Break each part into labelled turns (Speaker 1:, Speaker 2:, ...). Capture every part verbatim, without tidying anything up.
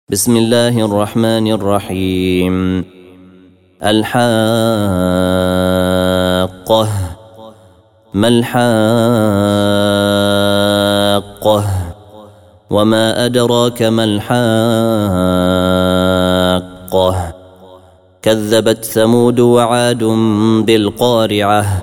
Speaker 1: بسم الله الرحمن الرحيم. الحاقة. ما الحاقة؟ وما أدراك ما الحاقة؟ كذبت ثمود وعاد بالقارعة.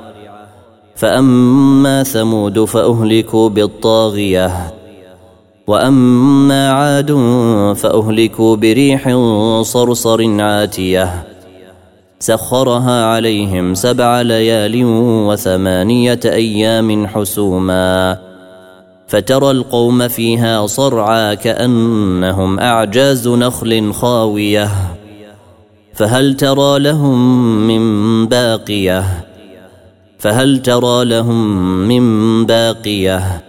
Speaker 1: فأما ثمود فأهلكوا بالطاغية، وأما عاد فأهلكوا بريح صرصر عاتية سخرها عليهم سبع ليال وثمانية أيام حسوما، فترى القوم فيها صرعى كأنهم أعجاز نخل خاوية، فهل ترى لهم من باقية فهل ترى لهم من باقية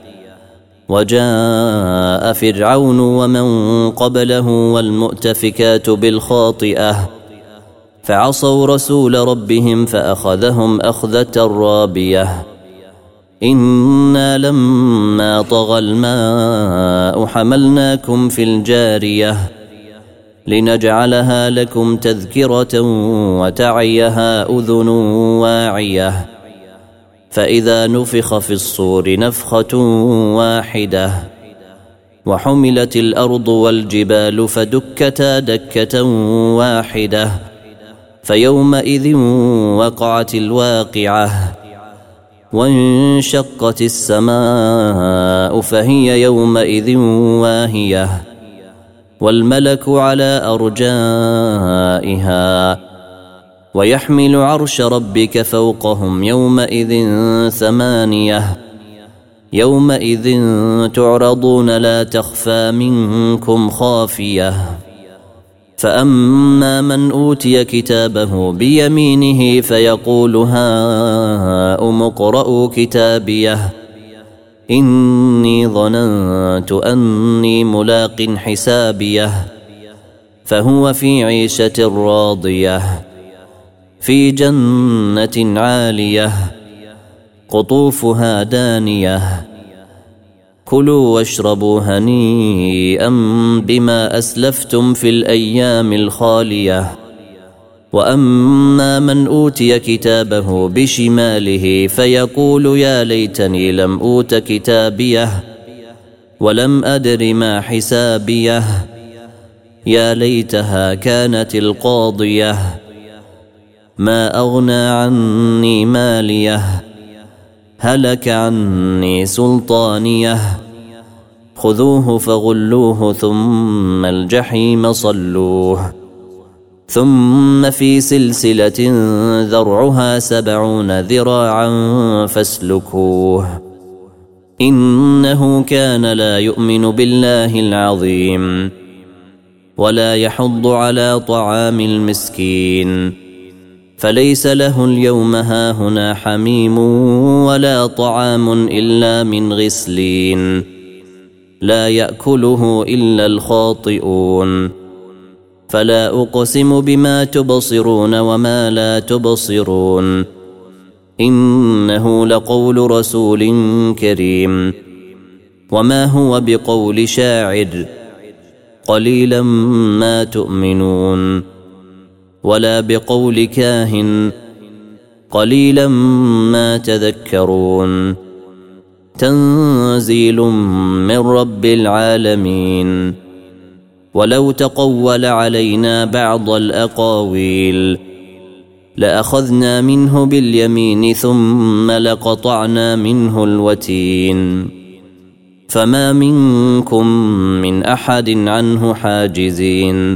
Speaker 1: وجاء فرعون ومن قبله والمؤتفكات بالخاطئة فعصوا رسول ربهم فأخذهم أخذة رابية. إنا لما طغى الماء حملناكم في الجارية لنجعلها لكم تذكرة وتعيها أذن واعية، فإذا نفخ في الصور نفخة واحدة وحملت الأرض والجبال فدكتا دكة واحدة، فيومئذ وقعت الواقعة وانشقت السماء فهي يومئذ واهية، والملك على أرجائها ويحمل عرش ربك فوقهم يومئذ ثمانية. يومئذ تعرضون لا تخفى منكم خافية. فأما من أوتي كتابه بيمينه فيقول هاؤم اقرءوا كتابيه إني ظننت أني ملاق حسابيه، فهو في عيشة راضية في جنة عالية قطوفها دانية. كلوا واشربوا هنيئا بما أسلفتم في الأيام الخالية. وأما من أوتي كتابه بشماله فيقول يا ليتني لم أوت كتابيه ولم أدر ما حسابيه، يا ليتها كانت القاضية ما أغنى عني ماليه هلك عني سلطانيه، خذوه فغلوه ثم الجحيم صلوه ثم في سلسلة ذرعها سبعون ذراعا فاسلكوه إنه كان لا يؤمن بالله العظيم ولا يحض على طعام المسكين، فليس له اليوم هاهنا حميم ولا طعام إلا من غسلين لا يأكله إلا الخاطئون. فلا أقسم بما تبصرون وما لا تبصرون إنه لقول رسول كريم وما هو بقول شاعر قليلا ما تؤمنون، ولا بقول كاهن قليلا ما تذكرون. تنزيل من رب العالمين. ولو تقول علينا بعض الأقاويل لأخذنا منه باليمين ثم لقطعنا منه الوتين، فما منكم من أحد عنه حاجزين.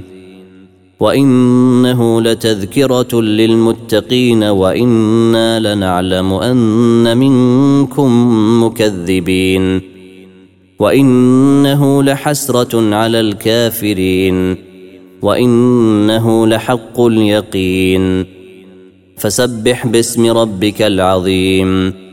Speaker 1: وإنه لتذكرة للمتقين وإنا لنعلم أن منكم مكذبين، وإنه لحسرة على الكافرين وإنه لحق اليقين. فسبح باسم ربك العظيم.